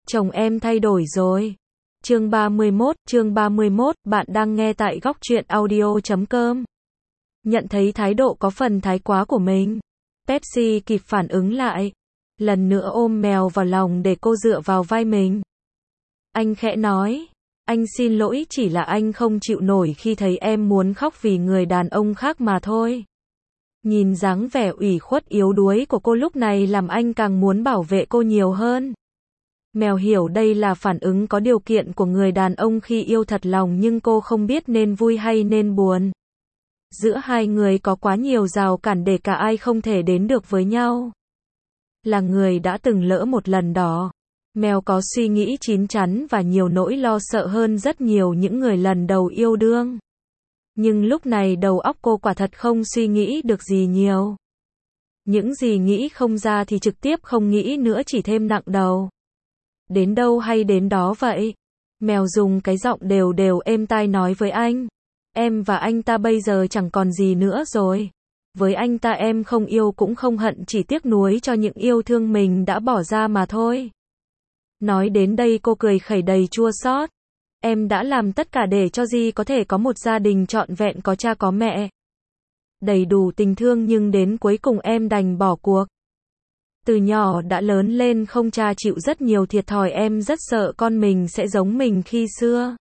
Chồng em thay đổi rồi. Chương 31, bạn đang nghe tại góc truyện audio.com. Nhận thấy thái độ có phần thái quá của mình, Pepsi kịp phản ứng lại. Lần nữa ôm mèo vào lòng để cô dựa vào vai mình. Anh khẽ nói, anh xin lỗi, chỉ là anh không chịu nổi khi thấy em muốn khóc vì người đàn ông khác mà thôi. Nhìn dáng vẻ ủy khuất yếu đuối của cô lúc này làm anh càng muốn bảo vệ cô nhiều hơn. Mèo hiểu đây là phản ứng có điều kiện của người đàn ông khi yêu thật lòng, nhưng cô không biết nên vui hay nên buồn. Giữa hai người có quá nhiều rào cản để cả ai không thể đến được với nhau. Là người đã từng lỡ một lần đó, mèo có suy nghĩ chín chắn và nhiều nỗi lo sợ hơn rất nhiều những người lần đầu yêu đương. Nhưng lúc này đầu óc cô quả thật không suy nghĩ được gì nhiều. Những gì nghĩ không ra thì trực tiếp không nghĩ nữa, chỉ thêm nặng đầu. Đến đâu hay đến đó vậy. Mèo dùng cái giọng đều đều êm tai nói với anh. Em và anh ta bây giờ chẳng còn gì nữa rồi. Với anh ta em không yêu cũng không hận, chỉ tiếc nuối cho những yêu thương mình đã bỏ ra mà thôi. Nói đến đây cô cười khẩy đầy chua xót. Em đã làm tất cả để cho Di có thể có một gia đình trọn vẹn, có cha có mẹ, đầy đủ tình thương, nhưng đến cuối cùng em đành bỏ cuộc. Từ nhỏ đã lớn lên không cha chịu rất nhiều thiệt thòi, em rất sợ con mình sẽ giống mình khi xưa.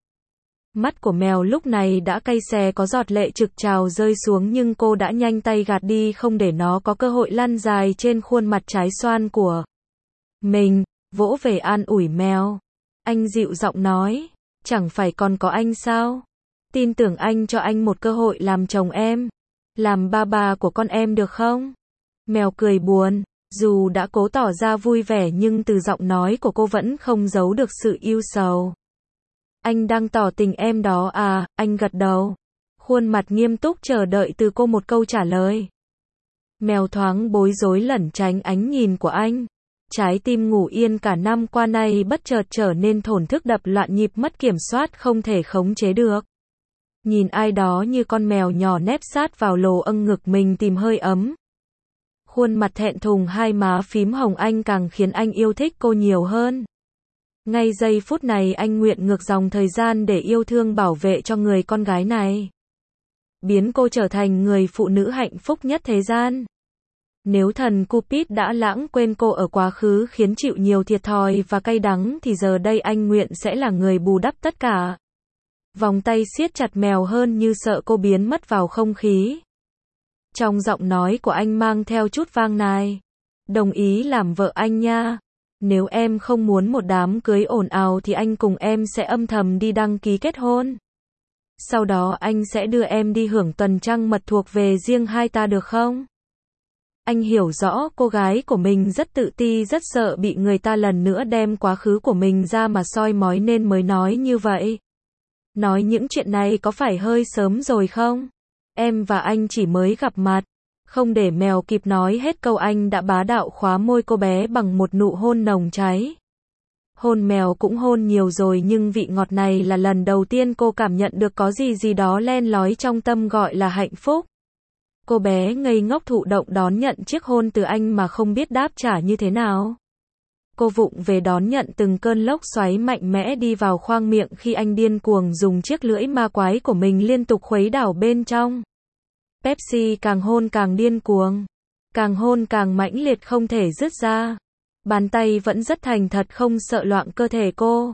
Mắt của mèo lúc này đã cay xè, có giọt lệ trực trào rơi xuống, nhưng cô đã nhanh tay gạt đi không để nó có cơ hội lăn dài trên khuôn mặt trái xoan của mình. Vỗ về an ủi mèo, anh dịu giọng nói, chẳng phải còn có anh sao? Tin tưởng anh, cho anh một cơ hội làm chồng em, làm ba bà của con em được không? Mèo cười buồn, dù đã cố tỏ ra vui vẻ nhưng từ giọng nói của cô vẫn không giấu được sự ưu sầu. Anh đang tỏ tình em đó à? Anh gật đầu, khuôn mặt nghiêm túc chờ đợi từ cô một câu trả lời. Mèo thoáng bối rối lẩn tránh ánh nhìn của anh. Trái tim ngủ yên cả năm qua nay bất chợt trở nên thổn thức, đập loạn nhịp, mất kiểm soát, không thể khống chế được. Nhìn ai đó như con mèo nhỏ nép sát vào lồ âng ngực mình tìm hơi ấm. Khuôn mặt thẹn thùng, hai má phím hồng anh càng khiến anh yêu thích cô nhiều hơn. Ngay giây phút này anh nguyện ngược dòng thời gian để yêu thương bảo vệ cho người con gái này. Biến cô trở thành người phụ nữ hạnh phúc nhất thế gian. Nếu thần Cupid đã lãng quên cô ở quá khứ khiến chịu nhiều thiệt thòi và cay đắng, thì giờ đây anh nguyện sẽ là người bù đắp tất cả. Vòng tay siết chặt mèo hơn như sợ cô biến mất vào không khí. Trong giọng nói của anh mang theo chút vang nài. Đồng ý làm vợ anh nha. Nếu em không muốn một đám cưới ồn ào thì anh cùng em sẽ âm thầm đi đăng ký kết hôn. Sau đó anh sẽ đưa em đi hưởng tuần trăng mật thuộc về riêng hai ta được không? Anh hiểu rõ cô gái của mình rất tự ti, rất sợ bị người ta lần nữa đem quá khứ của mình ra mà soi mói nên mới nói như vậy. Nói những chuyện này có phải hơi sớm rồi không? Em và anh chỉ mới gặp mặt. Không để mèo kịp nói hết câu, anh đã bá đạo khóa môi cô bé bằng một nụ hôn nồng cháy. Hôn mèo cũng hôn nhiều rồi nhưng vị ngọt này là lần đầu tiên cô cảm nhận được có gì đó len lói trong tâm gọi là hạnh phúc. Cô bé ngây ngốc thụ động đón nhận chiếc hôn từ anh mà không biết đáp trả như thế nào. Cô vụng về đón nhận từng cơn lốc xoáy mạnh mẽ đi vào khoang miệng khi anh điên cuồng dùng chiếc lưỡi ma quái của mình liên tục khuấy đảo bên trong. Pepsi càng hôn càng điên cuồng, càng hôn càng mãnh liệt không thể dứt ra. Bàn tay vẫn rất thành thật, không sợ loạn cơ thể cô.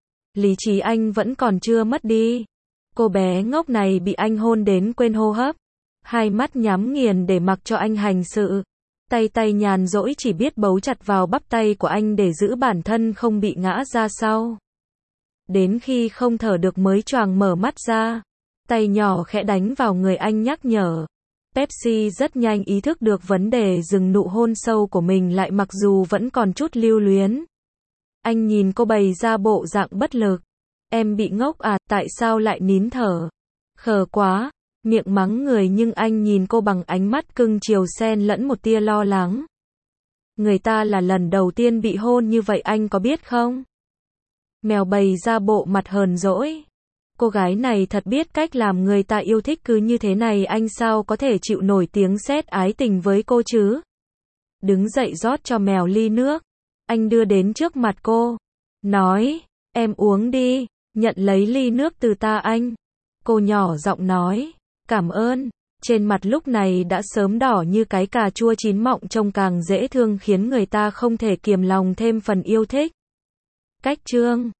Lý trí anh vẫn còn chưa mất đi. Cô bé ngốc này bị anh hôn đến quên hô hấp. Hai mắt nhắm nghiền để mặc cho anh hành sự. Tay nhàn rỗi chỉ biết bấu chặt vào bắp tay của anh để giữ bản thân không bị ngã ra sau. Đến khi không thở được mới choàng mở mắt ra. Tay nhỏ khẽ đánh vào người anh nhắc nhở. Pepsi rất nhanh ý thức được vấn đề, dừng nụ hôn sâu của mình lại mặc dù vẫn còn chút lưu luyến. Anh nhìn cô bày ra bộ dạng bất lực. Em bị ngốc à, tại sao lại nín thở? Khờ quá. Miệng mắng người nhưng anh nhìn cô bằng ánh mắt cưng chiều xen lẫn một tia lo lắng. Người ta là lần đầu tiên bị hôn như vậy, anh có biết không? Mèo bày ra bộ mặt hờn dỗi. Cô gái này thật biết cách làm người ta yêu thích, cứ như thế này anh sao có thể chịu nổi tiếng sét ái tình với cô chứ? Đứng dậy rót cho mèo ly nước. Anh đưa đến trước mặt cô. nói, em uống đi, nhận lấy ly nước từ ta anh. Cô nhỏ giọng nói, cảm ơn. Trên mặt lúc này đã sớm đỏ như cái cà chua chín mọng, trông càng dễ thương khiến người ta không thể kiềm lòng thêm phần yêu thích. Cách chương